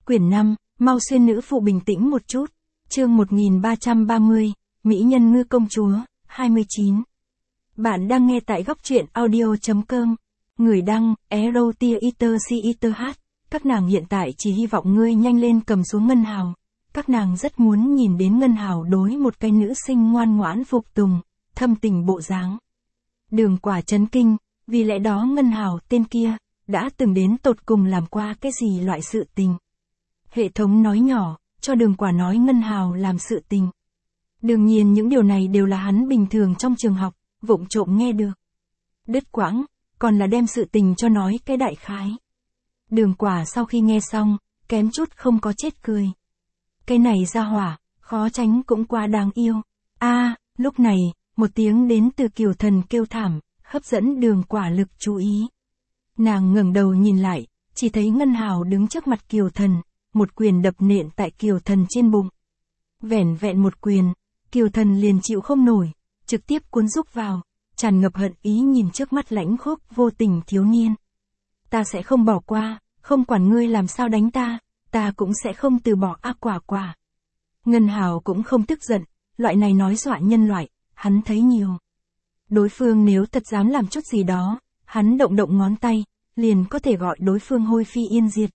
Quyển 5, mau xuyên nữ phụ bình tĩnh một chút. Chương 1330, Mỹ nhân ngư công chúa, 29. Bạn đang nghe tại góc truyện audio.com. Người đăng, Erotia Iter. Các nàng hiện tại chỉ hy vọng ngươi nhanh lên cầm xuống Ngân Hào. Các nàng rất muốn nhìn đến Ngân Hào đối một cái nữ sinh ngoan ngoãn phục tùng, thâm tình bộ dáng. Đường Quả chấn kinh, vì lẽ đó Ngân Hào tên kia, đã từng đến tột cùng làm qua cái gì loại sự tình. Hệ thống nói nhỏ, cho Đường Quả nói Ngân Hào làm sự tình. Đương nhiên những điều này đều là hắn bình thường trong trường học, vụng trộm nghe được. Đứt quãng, còn là đem sự tình cho nói cái đại khái. Đường Quả sau khi nghe xong, kém chút không có chết cười. Cái này ra hỏa, khó tránh cũng quá đáng yêu. Lúc này, một tiếng đến từ Kiều Thần kêu thảm, hấp dẫn Đường Quả lực chú ý. Nàng ngẩng đầu nhìn lại, chỉ thấy Ngân Hào đứng trước mặt Kiều Thần, một quyền đập nện tại Kiều Thần trên bụng. Vẻn vẹn một quyền, Kiều Thần liền chịu không nổi, trực tiếp cuốn rúc vào, tràn ngập hận ý nhìn trước mắt lãnh khốc vô tình thiếu niên. Ta sẽ không bỏ qua, không quản ngươi làm sao đánh ta cũng sẽ không từ bỏ Quả. Ngân Hào cũng không tức giận, loại này nói dọa nhân loại, hắn thấy nhiều. Đối phương nếu thật dám làm chút gì đó, hắn động ngón tay, liền có thể gọi đối phương hôi phi yên diệt.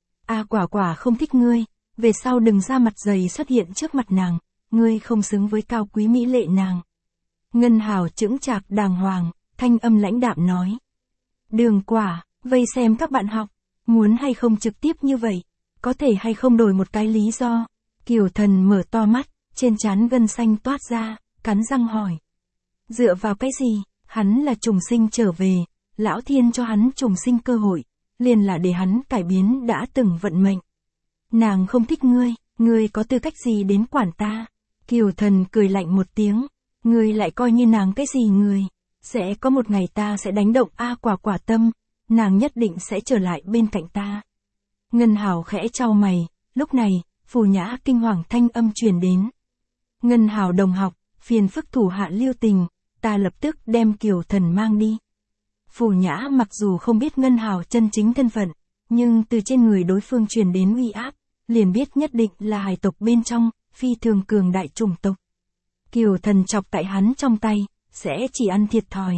Quả không thích ngươi, về sau đừng ra mặt dày xuất hiện trước mặt nàng, ngươi không xứng với cao quý mỹ lệ nàng. Ngân Hào chững chạc đàng hoàng, thanh âm lãnh đạm nói. Đường Quả, vây xem các bạn học, muốn hay không trực tiếp như vậy, có thể hay không đổi một cái lý do. Kiều Thần mở to mắt, trên trán gân xanh toát ra, cắn răng hỏi. Dựa vào cái gì, hắn là trùng sinh trở về, lão thiên cho hắn trùng sinh cơ hội, liền là để hắn cải biến đã từng vận mệnh. Nàng không thích ngươi có tư cách gì đến quản ta? Kiều Thần cười lạnh một tiếng, ngươi lại coi như nàng cái gì người? Sẽ có một ngày ta sẽ đánh động Quả tâm, nàng nhất định sẽ trở lại bên cạnh ta. Ngân Hào khẽ chau mày, lúc này, Phù Nhã kinh hoàng thanh âm truyền đến. Ngân Hào đồng học, phiền phức thủ hạ lưu tình, ta lập tức đem Kiều Thần mang đi. Phù Nhã mặc dù không biết Ngân Hào chân chính thân phận, nhưng từ trên người đối phương truyền đến uy áp, liền biết nhất định là hải tộc bên trong, phi thường cường đại chủng tộc. Kiều Thần chọc tại hắn trong tay, sẽ chỉ ăn thiệt thòi.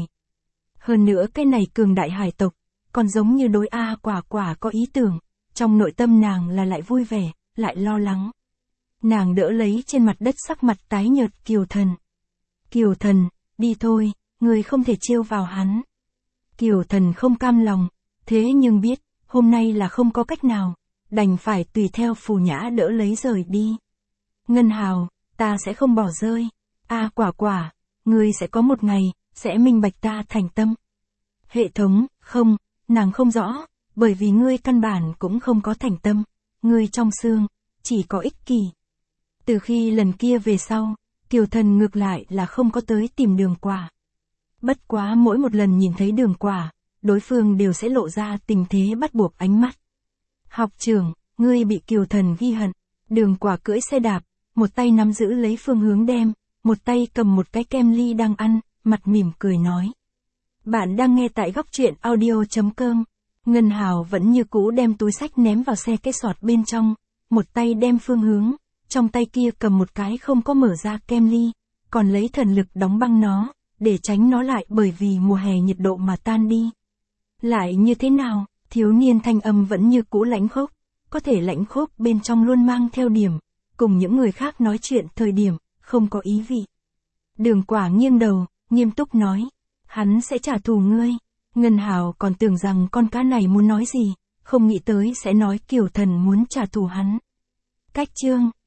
Hơn nữa cái này cường đại hải tộc, còn giống như đối Quả có ý tưởng, trong nội tâm nàng là lại vui vẻ, lại lo lắng. Nàng đỡ lấy trên mặt đất sắc mặt tái nhợt Kiều Thần. Kiều Thần, đi thôi, người không thể trêu vào hắn. Kiều Thần không cam lòng, thế nhưng biết, hôm nay là không có cách nào, đành phải tùy theo Phù Nhã đỡ lấy rời đi. Ngân Hào, ta sẽ không bỏ rơi. Quả, ngươi sẽ có một ngày, sẽ minh bạch ta thành tâm. Hệ thống, không, nàng không rõ, bởi vì ngươi căn bản cũng không có thành tâm, ngươi trong xương, chỉ có ích kỷ. Từ khi lần kia về sau, Kiều Thần ngược lại là không có tới tìm Đường Quả. Bất quá mỗi một lần nhìn thấy Đường Quả, đối phương đều sẽ lộ ra tình thế bắt buộc ánh mắt. Học trưởng, ngươi bị Kiều Thần ghi hận. Đường Quả cưỡi xe đạp, một tay nắm giữ lấy phương hướng đem, một tay cầm một cái kem ly đang ăn, mặt mỉm cười nói. Bạn đang nghe tại góc truyện audio.com. Ngân Hào vẫn như cũ đem túi xách ném vào xe cái sọt bên trong, một tay đem phương hướng, trong tay kia cầm một cái không có mở ra kem ly, còn lấy thần lực đóng băng nó, để tránh nó lại bởi vì mùa hè nhiệt độ mà tan đi. Lại như thế nào, thiếu niên thanh âm vẫn như cũ lãnh khốc, có thể lãnh khốc bên trong luôn mang theo điểm, cùng những người khác nói chuyện thời điểm, không có ý vị. Đường Quả nghiêng đầu, nghiêm túc nói, hắn sẽ trả thù ngươi. Ngân Hào còn tưởng rằng con cá này muốn nói gì, không nghĩ tới sẽ nói Kiều Thần muốn trả thù hắn. Cách chương